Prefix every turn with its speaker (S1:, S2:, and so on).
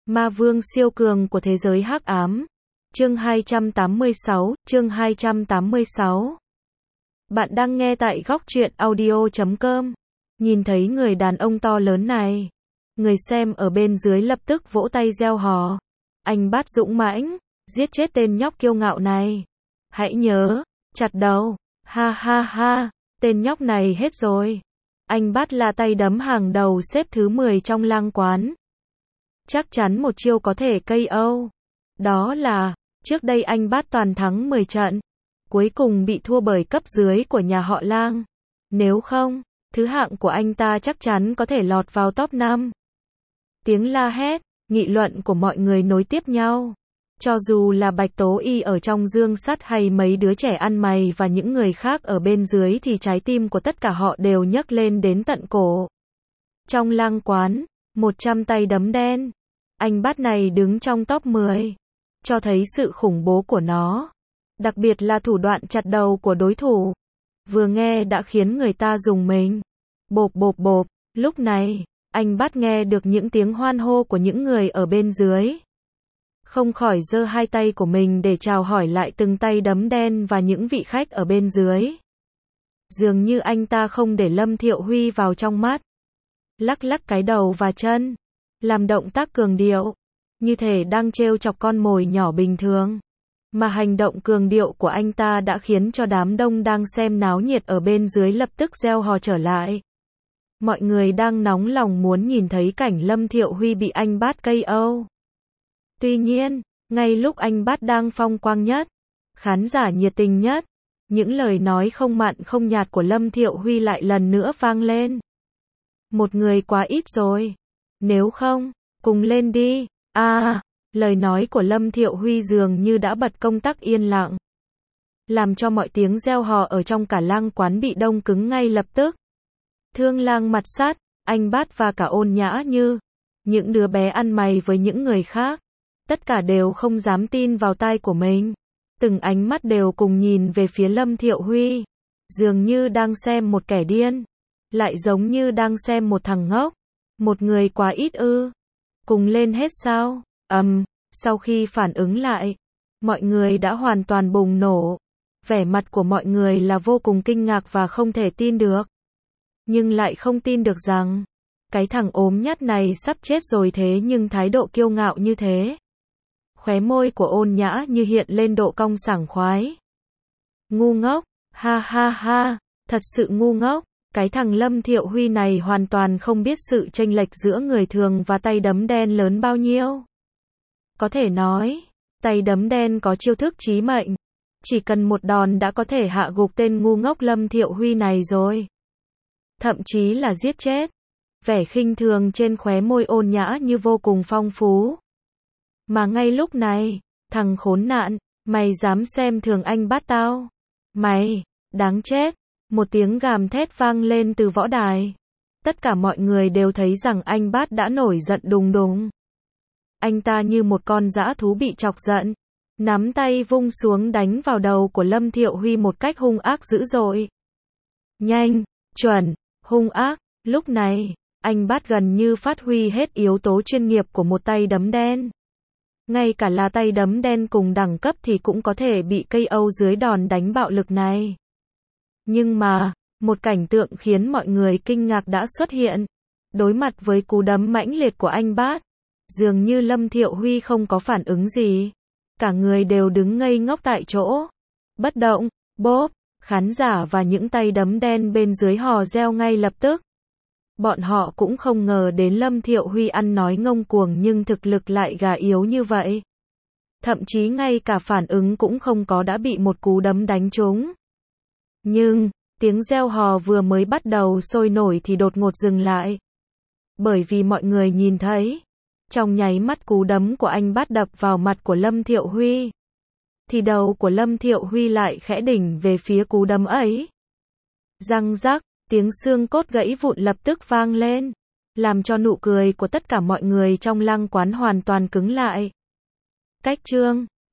S1: Ma vương siêu cường của thế giới hắc ám. Chương 286. Bạn đang nghe tại góc truyện audio.com. Nhìn thấy người đàn ông to lớn này, người xem ở bên dưới lập tức vỗ tay reo hò. Anh Bát dũng mãnh, giết chết tên nhóc kiêu ngạo này. Hãy nhớ, chặt đầu. Ha ha ha, tên nhóc này hết rồi. Anh Bát là tay đấm hàng đầu xếp thứ 10 trong lang quán. Chắc chắn một chiêu có thể KO. Đó là, trước đây anh Bát toàn thắng 10 trận. Cuối cùng bị thua bởi cấp dưới của nhà họ Lang. Nếu không, thứ hạng của anh ta chắc chắn có thể lọt vào top 5. Tiếng la hét, nghị luận của mọi người nối tiếp nhau. Cho dù là Bạch Tố Y ở trong dương sắt hay mấy đứa trẻ ăn mày và những người khác ở bên dưới thì trái tim của tất cả họ đều nhấc lên đến tận cổ. Trong lang quán, 100 tay đấm đen. Anh Bát này đứng trong top 10. Cho thấy sự khủng bố của nó. Đặc biệt là thủ đoạn chặt đầu của đối thủ. Vừa nghe đã khiến người ta rùng mình. Bộp bộp bộp. Lúc này, anh Bát nghe được những tiếng hoan hô của những người ở bên dưới. Không khỏi giơ hai tay của mình để chào hỏi lại từng tay đấm đen và những vị khách ở bên dưới. Dường như anh ta không để Lâm Thiệu Huy vào trong mắt. Lắc lắc cái đầu và chân. Làm động tác cường điệu. Như thể đang trêu chọc con mồi nhỏ bình thường. Mà hành động cường điệu của anh ta đã khiến cho đám đông đang xem náo nhiệt ở bên dưới lập tức reo hò trở lại. Mọi người đang nóng lòng muốn nhìn thấy cảnh Lâm Thiệu Huy bị anh Bát KO. Tuy nhiên, ngay lúc anh Bát đang phong quang nhất, khán giả nhiệt tình nhất, những lời nói không mặn không nhạt của Lâm Thiệu Huy lại lần nữa vang lên. Một người quá ít rồi. Nếu không, cùng lên đi. Lời nói của Lâm Thiệu Huy dường như đã bật công tắc yên lặng. Làm cho mọi tiếng reo hò ở trong cả lang quán bị đông cứng ngay lập tức. Thương Lang mặt sắt, anh Bát và cả Ôn Nhã Như, những đứa bé ăn mày với những người khác, tất cả đều không dám tin vào tai của mình. Từng ánh mắt đều cùng nhìn về phía Lâm Thiệu Huy, dường như đang xem một kẻ điên, lại giống như đang xem một thằng ngốc. Một người quá ít ư? Cùng lên hết sao? Sau khi phản ứng lại, mọi người đã hoàn toàn bùng nổ. Vẻ mặt của mọi người là vô cùng kinh ngạc và không thể tin được. Nhưng lại không tin được rằng, cái thằng ốm nhắt này sắp chết rồi thế nhưng thái độ kiêu ngạo như thế. Khóe môi của Ôn Nhã Như hiện lên độ cong sảng khoái. Ngu ngốc, ha ha ha, thật sự ngu ngốc. Cái thằng Lâm Thiệu Huy này hoàn toàn không biết sự chênh lệch giữa người thường và tay đấm đen lớn bao nhiêu. Có thể nói, tay đấm đen có chiêu thức chí mệnh. Chỉ cần một đòn đã có thể hạ gục tên ngu ngốc Lâm Thiệu Huy này rồi. Thậm chí là giết chết. Vẻ khinh thường trên khóe môi Ôn Nhã Như vô cùng phong phú. Mà ngay lúc này, thằng khốn nạn, mày dám xem thường anh Bát tao? Mày, đáng chết. Một tiếng gầm thét vang lên từ võ đài. Tất cả mọi người đều thấy rằng anh Bát đã nổi giận đùng đùng. Anh ta như một con dã thú bị chọc giận. Nắm tay vung xuống đánh vào đầu của Lâm Thiệu Huy một cách hung ác dữ dội. Nhanh, chuẩn, hung ác. Lúc này, anh Bát gần như phát huy hết yếu tố chuyên nghiệp của một tay đấm đen. Ngay cả là tay đấm đen cùng đẳng cấp thì cũng có thể bị KO dưới đòn đánh bạo lực này. Nhưng mà, một cảnh tượng khiến mọi người kinh ngạc đã xuất hiện. Đối mặt với cú đấm mãnh liệt của anh Bát, dường như Lâm Thiệu Huy không có phản ứng gì. Cả người đều đứng ngây ngốc tại chỗ. Bất động, bốp, khán giả và những tay đấm đen bên dưới hò reo ngay lập tức. Bọn họ cũng không ngờ đến Lâm Thiệu Huy ăn nói ngông cuồng nhưng thực lực lại gà yếu như vậy. Thậm chí ngay cả phản ứng cũng không có đã bị một cú đấm đánh trúng. Nhưng, tiếng reo hò vừa mới bắt đầu sôi nổi thì đột ngột dừng lại. Bởi vì mọi người nhìn thấy, trong nháy mắt cú đấm của anh Bát đập vào mặt của Lâm Thiệu Huy, thì đầu của Lâm Thiệu Huy lại khẽ đỉnh về phía cú đấm ấy. Răng rắc, tiếng xương cốt gãy vụn lập tức vang lên, làm cho nụ cười của tất cả mọi người trong lang quán hoàn toàn cứng lại. Cách chương